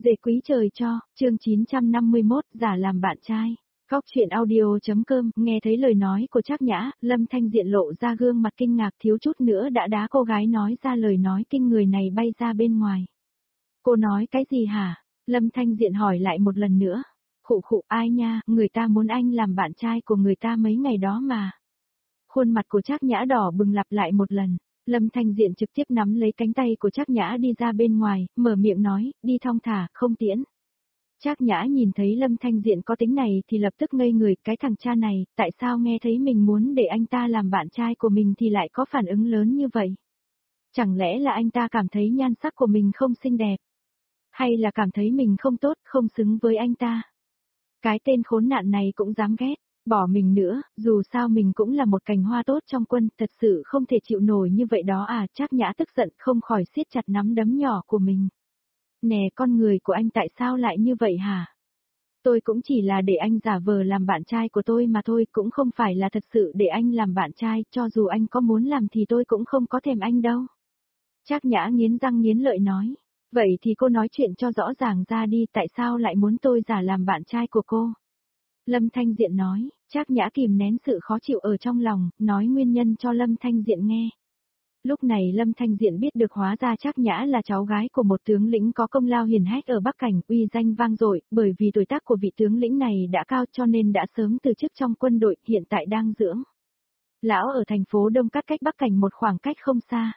Dễ quý trời cho, chương 951, giả làm bạn trai. Góc chuyện audio.com, nghe thấy lời nói của Trác Nhã, Lâm Thanh Diện lộ ra gương mặt kinh ngạc thiếu chút nữa đã đá cô gái nói ra lời nói kinh người này bay ra bên ngoài. Cô nói cái gì hả? Lâm Thanh Diện hỏi lại một lần nữa. Khụ khụ ai nha, người ta muốn anh làm bạn trai của người ta mấy ngày đó mà. Khuôn mặt của Trác Nhã đỏ bừng lặp lại một lần. Lâm Thanh Diện trực tiếp nắm lấy cánh tay của Trác Nhã đi ra bên ngoài, mở miệng nói, đi thong thả, không tiễn. Trác Nhã nhìn thấy Lâm Thanh Diện có tính này thì lập tức ngây người, cái thằng cha này, tại sao nghe thấy mình muốn để anh ta làm bạn trai của mình thì lại có phản ứng lớn như vậy? Chẳng lẽ là anh ta cảm thấy nhan sắc của mình không xinh đẹp? Hay là cảm thấy mình không tốt, không xứng với anh ta? Cái tên khốn nạn này cũng dám ghét. Bỏ mình nữa, dù sao mình cũng là một cành hoa tốt trong quân, thật sự không thể chịu nổi như vậy đó à, Trác Nhã tức giận không khỏi siết chặt nắm đấm nhỏ của mình. Nè con người của anh tại sao lại như vậy hả? Tôi cũng chỉ là để anh giả vờ làm bạn trai của tôi mà thôi, cũng không phải là thật sự để anh làm bạn trai, cho dù anh có muốn làm thì tôi cũng không có thèm anh đâu. Trác Nhã nghiến răng nghiến lợi nói, vậy thì cô nói chuyện cho rõ ràng ra đi, tại sao lại muốn tôi giả làm bạn trai của cô? Lâm Thanh Diện nói, Trác Nhã kìm nén sự khó chịu ở trong lòng, nói nguyên nhân cho Lâm Thanh Diện nghe. Lúc này Lâm Thanh Diện biết được hóa ra Trác Nhã là cháu gái của một tướng lĩnh có công lao hiển hách ở Bắc Cảnh, uy danh vang dội, bởi vì tuổi tác của vị tướng lĩnh này đã cao cho nên đã sớm từ chức trong quân đội, hiện tại đang dưỡng lão ở thành phố Đông Cát cách Bắc Cảnh một khoảng cách không xa.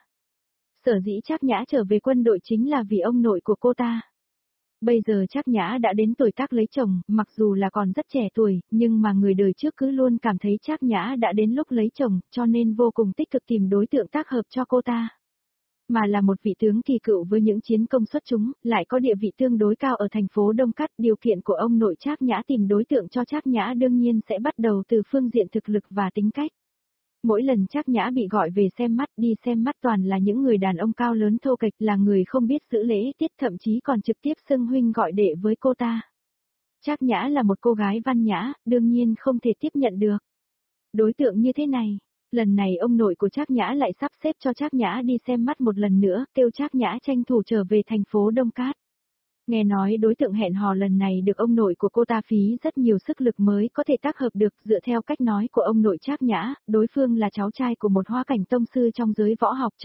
Sở dĩ Trác Nhã trở về quân đội chính là vì ông nội của cô ta. Bây giờ Trác Nhã đã đến tuổi tác lấy chồng, mặc dù là còn rất trẻ tuổi, nhưng mà người đời trước cứ luôn cảm thấy Trác Nhã đã đến lúc lấy chồng, cho nên vô cùng tích cực tìm đối tượng tác hợp cho cô ta. Mà là một vị tướng kỳ cựu với những chiến công xuất chúng, lại có địa vị tương đối cao ở thành phố Đông Cát, điều kiện của ông nội Trác Nhã tìm đối tượng cho Trác Nhã đương nhiên sẽ bắt đầu từ phương diện thực lực và tính cách. Mỗi lần Trác Nhã bị gọi về xem mắt, đi xem mắt toàn là những người đàn ông cao lớn thô kệch, là người không biết giữ lễ tiết, thậm chí còn trực tiếp xưng huynh gọi đệ với cô ta. Trác Nhã là một cô gái văn nhã, đương nhiên không thể tiếp nhận được đối tượng như thế này. Lần này ông nội của Trác Nhã lại sắp xếp cho Trác Nhã đi xem mắt một lần nữa, kêu Trác Nhã tranh thủ trở về thành phố Đông Cát. Nghe nói đối tượng hẹn hò lần này được ông nội của cô ta phí rất nhiều sức lực mới có thể tác hợp được, dựa theo cách nói của ông nội Trác Nhã, đối phương là cháu trai của một Hóa Cảnh tông sư trong giới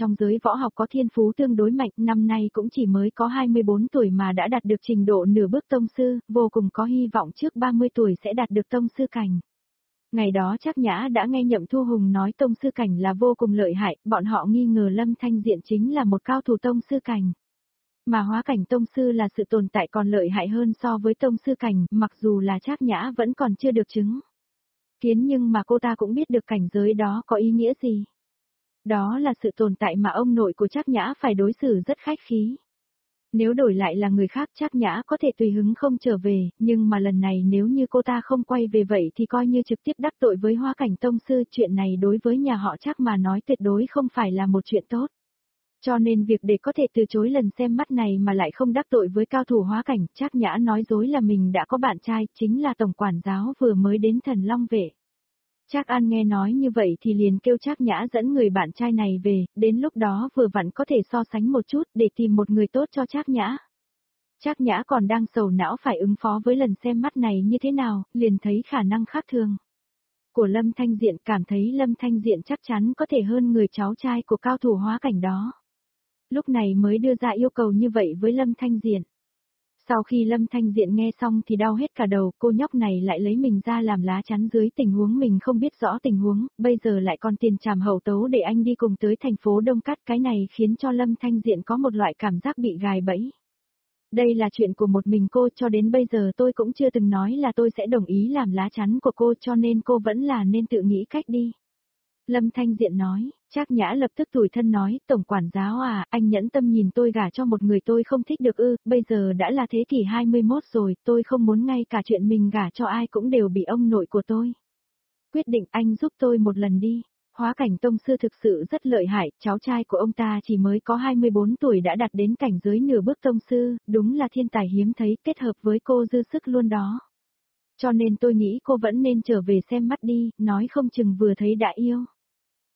võ học có thiên phú tương đối mạnh, năm nay cũng chỉ mới có 24 tuổi mà đã đạt được trình độ nửa bước tông sư, vô cùng có hy vọng trước 30 tuổi sẽ đạt được tông sư cảnh. Ngày đó Trác Nhã đã nghe Nhậm Thu Hùng nói tông sư cảnh là vô cùng lợi hại, bọn họ nghi ngờ Lâm Thanh Diện chính là một cao thủ tông sư cảnh. Mà Hóa Cảnh tông sư là sự tồn tại còn lợi hại hơn so với tông sư cảnh, mặc dù là Trác Nhã vẫn còn chưa được chứng kiến, nhưng mà cô ta cũng biết được cảnh giới đó có ý nghĩa gì. Đó là sự tồn tại mà ông nội của Trác Nhã phải đối xử rất khách khí. Nếu đổi lại là người khác Trác Nhã có thể tùy hứng không trở về, nhưng mà lần này nếu như cô ta không quay về vậy thì coi như trực tiếp đắc tội với Hóa Cảnh tông sư, chuyện này đối với nhà họ Trác mà nói tuyệt đối không phải là một chuyện tốt. Cho nên việc để có thể từ chối lần xem mắt này mà lại không đắc tội với cao thủ Hóa Cảnh, Trác Nhã nói dối là mình đã có bạn trai, chính là tổng quản giáo vừa mới đến Thần Long Vệ. Trác An nghe nói như vậy thì liền kêu Trác Nhã dẫn người bạn trai này về, đến lúc đó vừa vặn có thể so sánh một chút để tìm một người tốt cho Trác Nhã. Trác Nhã còn đang sầu não phải ứng phó với lần xem mắt này như thế nào, liền thấy khả năng khác thường của Lâm Thanh Diện, cảm thấy Lâm Thanh Diện chắc chắn có thể hơn người cháu trai của cao thủ Hóa Cảnh đó. Lúc này mới đưa ra yêu cầu như vậy với Lâm Thanh Diện. Sau khi Lâm Thanh Diện nghe xong thì đau hết cả đầu, cô nhóc này lại lấy mình ra làm lá chắn dưới tình huống mình không biết rõ tình huống, bây giờ lại còn tiền trảm hậu tấu để anh đi cùng tới thành phố Đông Cát, cái này khiến cho Lâm Thanh Diện có một loại cảm giác bị gài bẫy. Đây là chuyện của một mình cô, cho đến bây giờ tôi cũng chưa từng nói là tôi sẽ đồng ý làm lá chắn của cô, cho nên cô vẫn là nên tự nghĩ cách đi. Lâm Thanh Diện nói, Trác Nhã lập tức tủi thân nói, tổng quản giáo à, anh nhẫn tâm nhìn tôi gả cho một người tôi không thích được ư, bây giờ đã là thế kỷ 21 rồi, tôi không muốn ngay cả chuyện mình gả cho ai cũng đều bị ông nội của tôi quyết định, anh giúp tôi một lần đi. Hóa Cảnh tông sư thực sự rất lợi hại, cháu trai của ông ta chỉ mới có 24 tuổi đã đạt đến cảnh giới nửa bước tông sư, đúng là thiên tài hiếm thấy, kết hợp với cô dư sức luôn đó. Cho nên tôi nghĩ cô vẫn nên trở về xem mắt đi, nói không chừng vừa thấy đã yêu.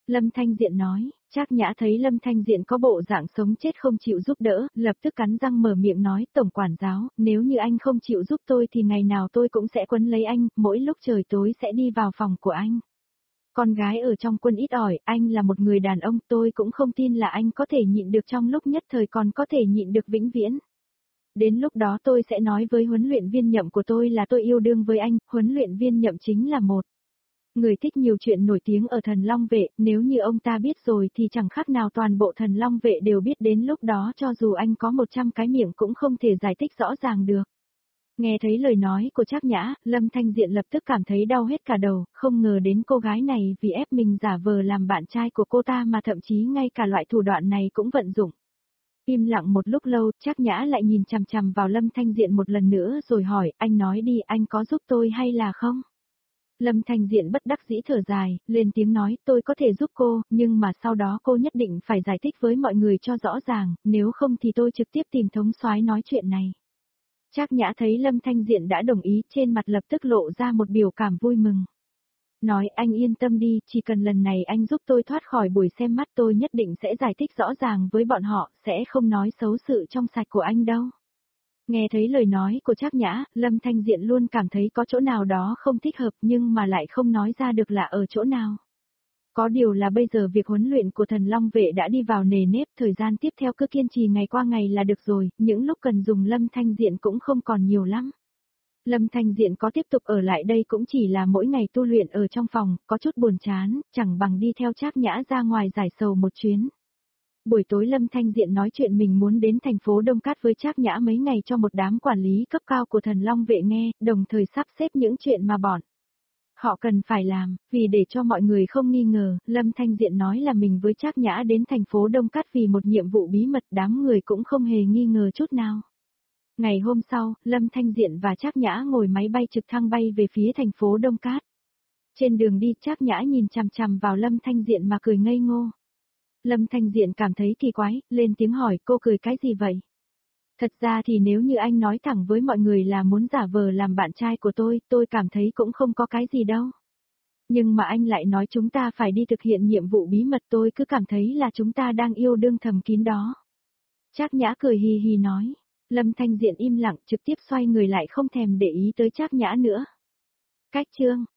Lâm Thanh Diện nói, Trác Nhã thấy Lâm Thanh Diện có bộ dạng sống chết không chịu giúp đỡ, lập tức cắn răng mở miệng nói, tổng quản giáo, nếu như anh không chịu giúp tôi thì ngày nào tôi cũng sẽ quấn lấy anh, mỗi lúc trời tối sẽ đi vào phòng của anh. Con gái ở trong quân ít ỏi, anh là một người đàn ông, tôi cũng không tin là anh có thể nhịn được trong lúc nhất thời còn có thể nhịn được vĩnh viễn. Đến lúc đó tôi sẽ nói với huấn luyện viên Nhậm của tôi là tôi yêu đương với anh, huấn luyện viên Nhậm chính là một người thích nhiều chuyện nổi tiếng ở Thần Long Vệ, nếu như ông ta biết rồi thì chẳng khác nào toàn bộ Thần Long Vệ đều biết, đến lúc đó cho dù anh có 100 cái miệng cũng không thể giải thích rõ ràng được. Nghe thấy lời nói của Trác Nhã, Lâm Thanh Diện lập tức cảm thấy đau hết cả đầu, không ngờ đến cô gái này vì ép mình giả vờ làm bạn trai của cô ta mà thậm chí ngay cả loại thủ đoạn này cũng vận dụng. Im lặng một lúc lâu, Trác Nhã lại nhìn chằm chằm vào Lâm Thanh Diện một lần nữa rồi hỏi, anh nói đi, anh có giúp tôi hay là không? Lâm Thanh Diện bất đắc dĩ thở dài, lên tiếng nói, tôi có thể giúp cô, nhưng mà sau đó cô nhất định phải giải thích với mọi người cho rõ ràng, nếu không thì tôi trực tiếp tìm thống soái nói chuyện này. Trác Nhã thấy Lâm Thanh Diện đã đồng ý, trên mặt lập tức lộ ra một biểu cảm vui mừng. Nói, anh yên tâm đi, chỉ cần lần này anh giúp tôi thoát khỏi buổi xem mắt, tôi nhất định sẽ giải thích rõ ràng với bọn họ, sẽ không nói xấu sự trong sạch của anh đâu. Nghe thấy lời nói của Trác Nhã, Lâm Thanh Diện luôn cảm thấy có chỗ nào đó không thích hợp nhưng mà lại không nói ra được là ở chỗ nào. Có điều là bây giờ việc huấn luyện của Thần Long Vệ đã đi vào nề nếp, thời gian tiếp theo cứ kiên trì ngày qua ngày là được rồi, những lúc cần dùng Lâm Thanh Diện cũng không còn nhiều lắm. Lâm Thanh Diện có tiếp tục ở lại đây cũng chỉ là mỗi ngày tu luyện ở trong phòng, có chút buồn chán, chẳng bằng đi theo Trác Nhã ra ngoài giải sầu một chuyến. Buổi tối Lâm Thanh Diện nói chuyện mình muốn đến thành phố Đông Cát với Trác Nhã mấy ngày cho một đám quản lý cấp cao của Thần Long Vệ nghe, đồng thời sắp xếp những chuyện mà bọn họ cần phải làm, vì để cho mọi người không nghi ngờ, Lâm Thanh Diện nói là mình với Trác Nhã đến thành phố Đông Cát vì một nhiệm vụ bí mật, đám người cũng không hề nghi ngờ chút nào. Ngày hôm sau, Lâm Thanh Diện và Trác Nhã ngồi máy bay trực thăng bay về phía thành phố Đông Cát. Trên đường đi, Trác Nhã nhìn chằm chằm vào Lâm Thanh Diện mà cười ngây ngô. Lâm Thanh Diện cảm thấy kỳ quái, lên tiếng hỏi, cô cười cái gì vậy? Thật ra thì nếu như anh nói thẳng với mọi người là muốn giả vờ làm bạn trai của tôi cảm thấy cũng không có cái gì đâu. Nhưng mà anh lại nói chúng ta phải đi thực hiện nhiệm vụ bí mật, tôi cứ cảm thấy là chúng ta đang yêu đương thầm kín đó. Trác Nhã cười hì hì nói. Lâm Thanh Diện im lặng, trực tiếp xoay người lại không thèm để ý tới Trác Nhã nữa. Cách chương